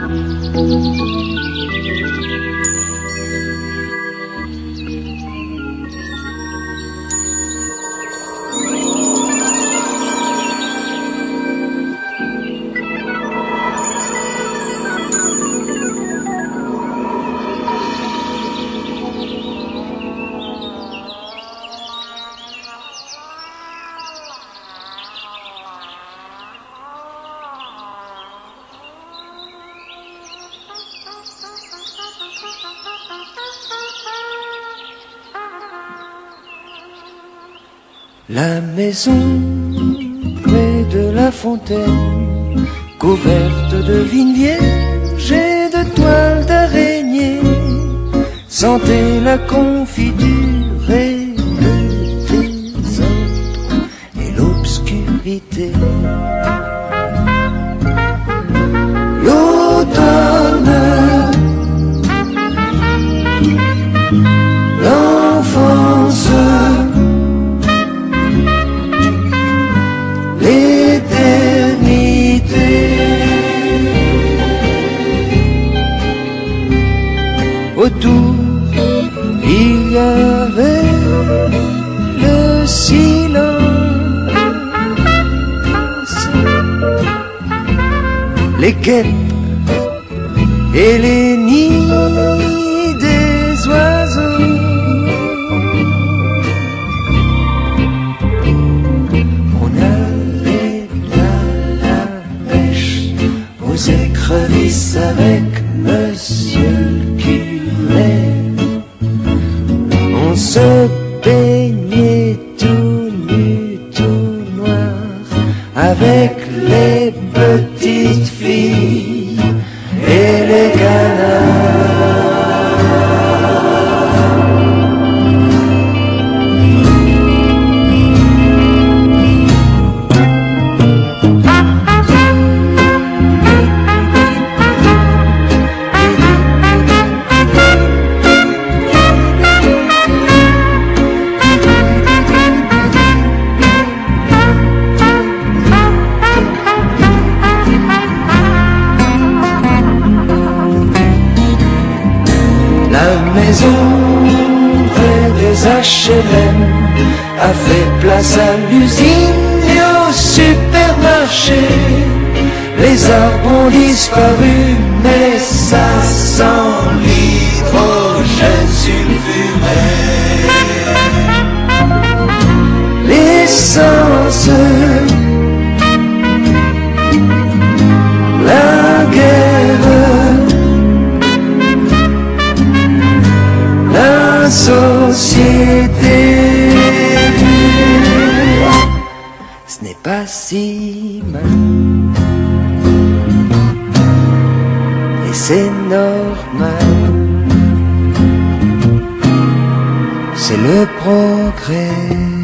La maison près de la fontaine, couverte de vignes vierges et de toiles d'araignée, sentait la confiture et le désordre et l'obscurité. L'automne, l'enfance, l'éternité. Autour, il y avait le silence, les guêpes et les nids des oiseaux. On allait à la pêche aux écrevisses avec Monsieur le curé. On se baignait tout nu, tout noir, avec les petites filles et les canards. La maison près des HLM a fait place à l'usine et au supermarché. Les arbres ont disparu, mais ça sent l'hydrogène sulfuré. L'essence, la guerre, la société. Ce n'est pas si mal, et c'est normal. C'est le progrès.